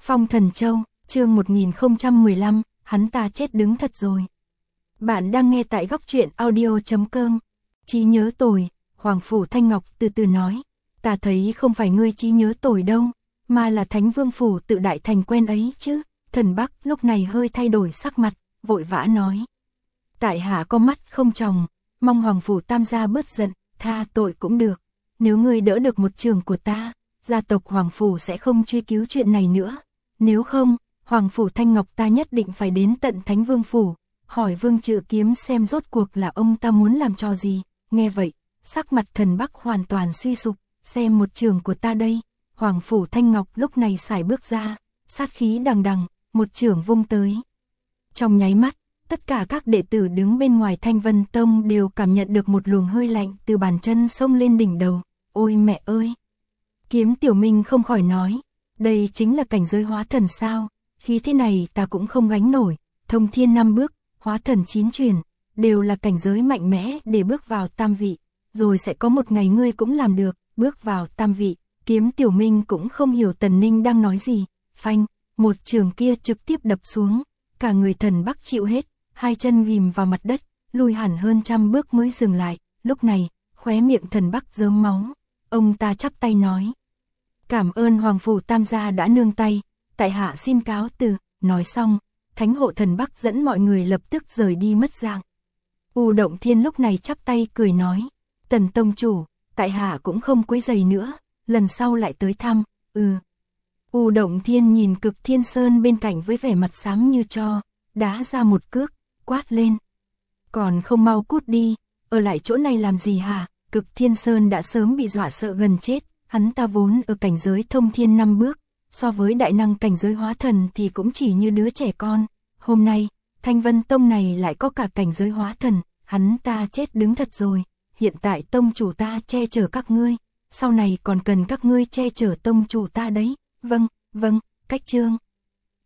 Phong Thần Châu, chương 1015, hắn ta chết đứng thật rồi. Bạn đang nghe tại góc truyện audio.com. Trí nhớ tồi, Hoàng Phủ Thanh Ngọc từ từ nói. Ta thấy không phải ngươi trí nhớ tồi đâu, mà là Thánh Vương Phủ tự đại thành quen ấy chứ. Thần Bắc lúc này hơi thay đổi sắc mặt, vội vã nói. Tại hạ có mắt không tròng, mong Hoàng Phủ Tam gia bớt giận, tha tội cũng được. Nếu ngươi đỡ được một trường của ta, gia tộc Hoàng Phủ sẽ không truy cứu chuyện này nữa. Nếu không, Hoàng Phủ Thanh Ngọc ta nhất định phải đến tận Thánh Vương Phủ, hỏi Vương Trự Kiếm xem rốt cuộc là ông ta muốn làm trò gì. Nghe vậy, sắc mặt Thần Bắc hoàn toàn suy sụp, xem một trường của ta đây. Hoàng Phủ Thanh Ngọc lúc này sải bước ra, sát khí đằng đằng, một trường vung tới. Trong nháy mắt, tất cả các đệ tử đứng bên ngoài Thanh Vân Tông đều cảm nhận được một luồng hơi lạnh từ bàn chân xông lên đỉnh đầu. Ôi mẹ ơi! Kiếm Tiểu Minh không khỏi nói, đây chính là cảnh giới hóa thần sao, khí thế này ta cũng không gánh nổi, thông thiên 5 bước, hóa thần 9 truyền, đều là cảnh giới mạnh mẽ để bước vào tam vị, rồi sẽ có một ngày ngươi cũng làm được, bước vào tam vị. Kiếm Tiểu Minh cũng không hiểu Tần Ninh đang nói gì, phanh, một trường kia trực tiếp đập xuống, cả người Thần Bắc chịu hết, hai chân ghim vào mặt đất, lùi hẳn hơn 100 bước mới dừng lại. Lúc này, khóe miệng Thần Bắc rớm máu, ông ta chắp tay nói. Cảm ơn Hoàng Phủ Tam gia đã nương tay, tại hạ xin cáo từ. Nói xong, Thánh Hộ Thần Bắc dẫn mọi người lập tức rời đi mất dạng. U Động Thiên lúc này chắp tay cười nói, Tần tông chủ, tại hạ cũng không quấy rầy nữa, lần sau lại tới thăm. U Động Thiên nhìn Cực Thiên Sơn bên cạnh với vẻ mặt xám như tro, đá ra một cước, quát lên. Còn không mau cút đi, ở lại chỗ này làm gì hả? Cực Thiên Sơn đã sớm bị dọa sợ gần chết, hắn ta vốn ở cảnh giới thông thiên 5 bước, so với đại năng cảnh giới hóa thần thì cũng chỉ như đứa trẻ con. Hôm nay, Thanh Vân Tông này lại có cả cảnh giới hóa thần, hắn ta chết đứng thật rồi. Hiện tại tông chủ ta che chở các ngươi, sau này còn cần các ngươi che chở tông chủ ta đấy. Vâng, cách chương.